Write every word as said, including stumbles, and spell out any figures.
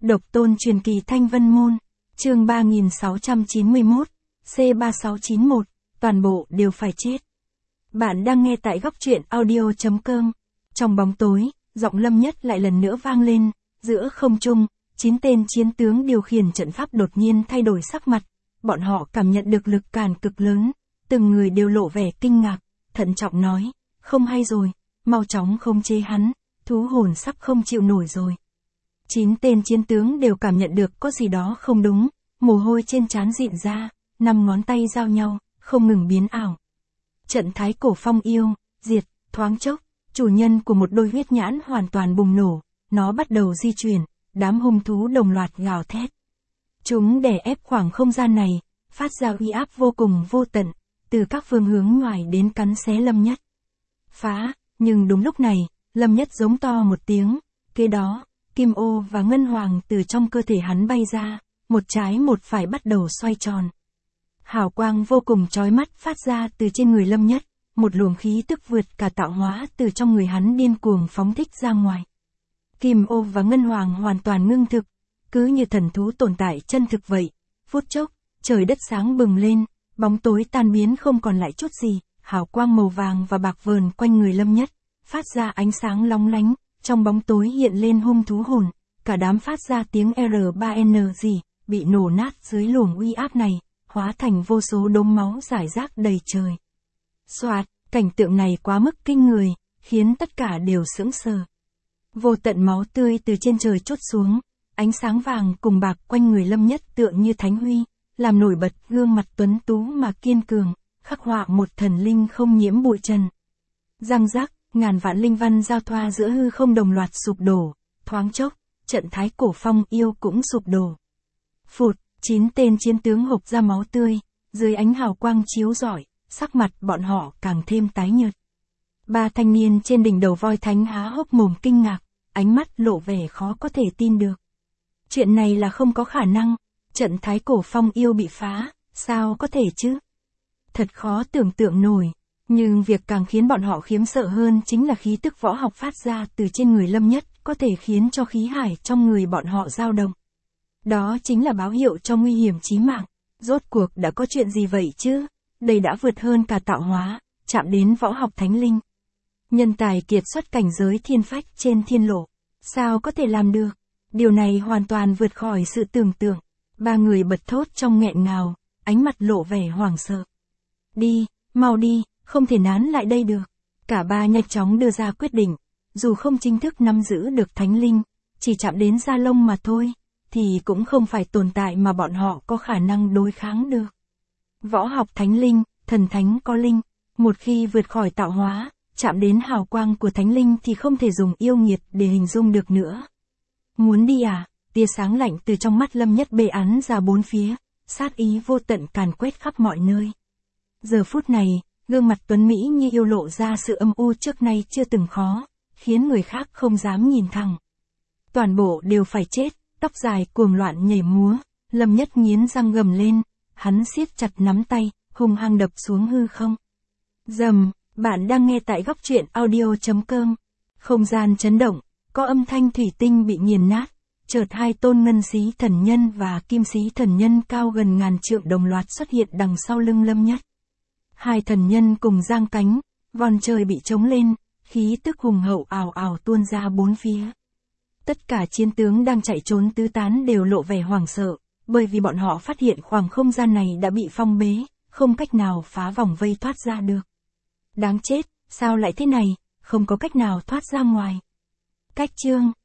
Độc tôn truyền kỳ Thanh Vân Môn, chương ba nghìn sáu trăm chín mươi mốt, C ba sáu chín một, toàn bộ đều phải chết. Bạn đang nghe tại góc truyện audio chấm com. Trong bóng tối, giọng Lâm Nhất lại lần nữa vang lên, giữa không trung, chín tên chiến tướng điều khiển trận pháp đột nhiên thay đổi sắc mặt, bọn họ cảm nhận được lực cản cực lớn, từng người đều lộ vẻ kinh ngạc, thận trọng nói, không hay rồi, mau chóng khống chế hắn, thú hồn sắp không chịu nổi rồi. Chín tên chiến tướng đều cảm nhận được có gì đó không đúng, mồ hôi trên trán rịn ra, năm ngón tay giao nhau, không ngừng biến ảo. Trận thái cổ phong yêu, diệt, thoáng chốc, chủ nhân của một đôi huyết nhãn hoàn toàn bùng nổ, nó bắt đầu di chuyển, đám hung thú đồng loạt gào thét. Chúng đè ép khoảng không gian này, phát ra uy áp vô cùng vô tận, từ các phương hướng ngoài đến cắn xé Lâm Nhất. Phá, nhưng đúng lúc này, Lâm Nhất giống to một tiếng, kế đó, kim ô và ngân hoàng từ trong cơ thể hắn bay ra, một trái một phải bắt đầu xoay tròn. Hào quang vô cùng chói mắt phát ra từ trên người Lâm Nhất, một luồng khí tức vượt cả tạo hóa từ trong người hắn điên cuồng phóng thích ra ngoài. Kim ô và ngân hoàng hoàn toàn ngưng thực, cứ như thần thú tồn tại chân thực vậy. Phút chốc, trời đất sáng bừng lên, bóng tối tan biến không còn lại chút gì, hào quang màu vàng và bạc vờn quanh người Lâm Nhất, phát ra ánh sáng long lánh, trong bóng tối hiện lên hung thú hồn, cả đám phát ra tiếng R ba N gì, bị nổ nát dưới luồng uy áp này, hóa thành vô số đốm máu rải rác đầy trời. Xoạt, cảnh tượng này quá mức kinh người, khiến tất cả đều sững sờ. Vô tận máu tươi từ trên trời trút xuống, ánh sáng vàng cùng bạc quanh người Lâm Nhất tựa như thánh huy, làm nổi bật gương mặt tuấn tú mà kiên cường, khắc họa một thần linh không nhiễm bụi trần. Răng rắc, ngàn vạn linh văn giao thoa giữa hư không đồng loạt sụp đổ, thoáng chốc, trận thái cổ phong yêu cũng sụp đổ. Phụt, chín tên chiến tướng hộc ra máu tươi, dưới ánh hào quang chiếu rọi, sắc mặt bọn họ càng thêm tái nhợt. Ba thanh niên trên đỉnh đầu voi thánh há hốc mồm kinh ngạc, ánh mắt lộ vẻ khó có thể tin được. Chuyện này là không có khả năng, trận thái cổ phong yêu bị phá, sao có thể chứ? Thật khó tưởng tượng nổi, nhưng việc càng khiến bọn họ khiếp sợ hơn chính là khí tức võ học phát ra từ trên người Lâm Nhất, có thể khiến cho khí hải trong người bọn họ dao động. Đó chính là báo hiệu cho nguy hiểm chí mạng. Rốt cuộc đã có chuyện gì vậy chứ? Đây đã vượt hơn cả tạo hóa, chạm đến võ học thánh linh. Nhân tài kiệt xuất cảnh giới thiên phách trên thiên lộ. Sao có thể làm được? Điều này hoàn toàn vượt khỏi sự tưởng tượng. Ba người bật thốt trong nghẹn ngào, ánh mặt lộ vẻ hoảng sợ. Đi, mau đi, không thể nán lại đây được. Cả ba nhanh chóng đưa ra quyết định. Dù không chính thức nắm giữ được thánh linh, chỉ chạm đến da lông mà thôi, thì cũng không phải tồn tại mà bọn họ có khả năng đối kháng được. Võ học thánh linh, thần thánh có linh, một khi vượt khỏi tạo hóa, chạm đến hào quang của thánh linh thì không thể dùng yêu nghiệt để hình dung được nữa. Muốn đi à? Tia sáng lạnh từ trong mắt Lâm Nhất bê án ra bốn phía, sát ý vô tận càn quét khắp mọi nơi. Giờ phút này, gương mặt tuấn Mỹ như yêu lộ ra sự âm u trước nay chưa từng khó, khiến người khác không dám nhìn thẳng. Toàn bộ đều phải chết, tóc dài cuồng loạn nhảy múa, Lâm Nhất nghiến răng gầm lên, hắn siết chặt nắm tay, hung hăng đập xuống hư không. Rầm, bạn đang nghe tại góc truyện audio chấm com. Không gian chấn động, có âm thanh thủy tinh bị nghiền nát, chợt hai tôn ngân xí thần nhân và kim xí thần nhân cao gần ngàn trượng đồng loạt xuất hiện đằng sau lưng Lâm Nhất. Hai thần nhân cùng giang cánh, vòm trời bị trống lên, khí tức hùng hậu ào ào tuôn ra bốn phía. Tất cả chiến tướng đang chạy trốn tứ tán đều lộ vẻ hoảng sợ, bởi vì bọn họ phát hiện khoảng không gian này đã bị phong bế, không cách nào phá vòng vây thoát ra được. Đáng chết, sao lại thế này, không có cách nào thoát ra ngoài. Cách chương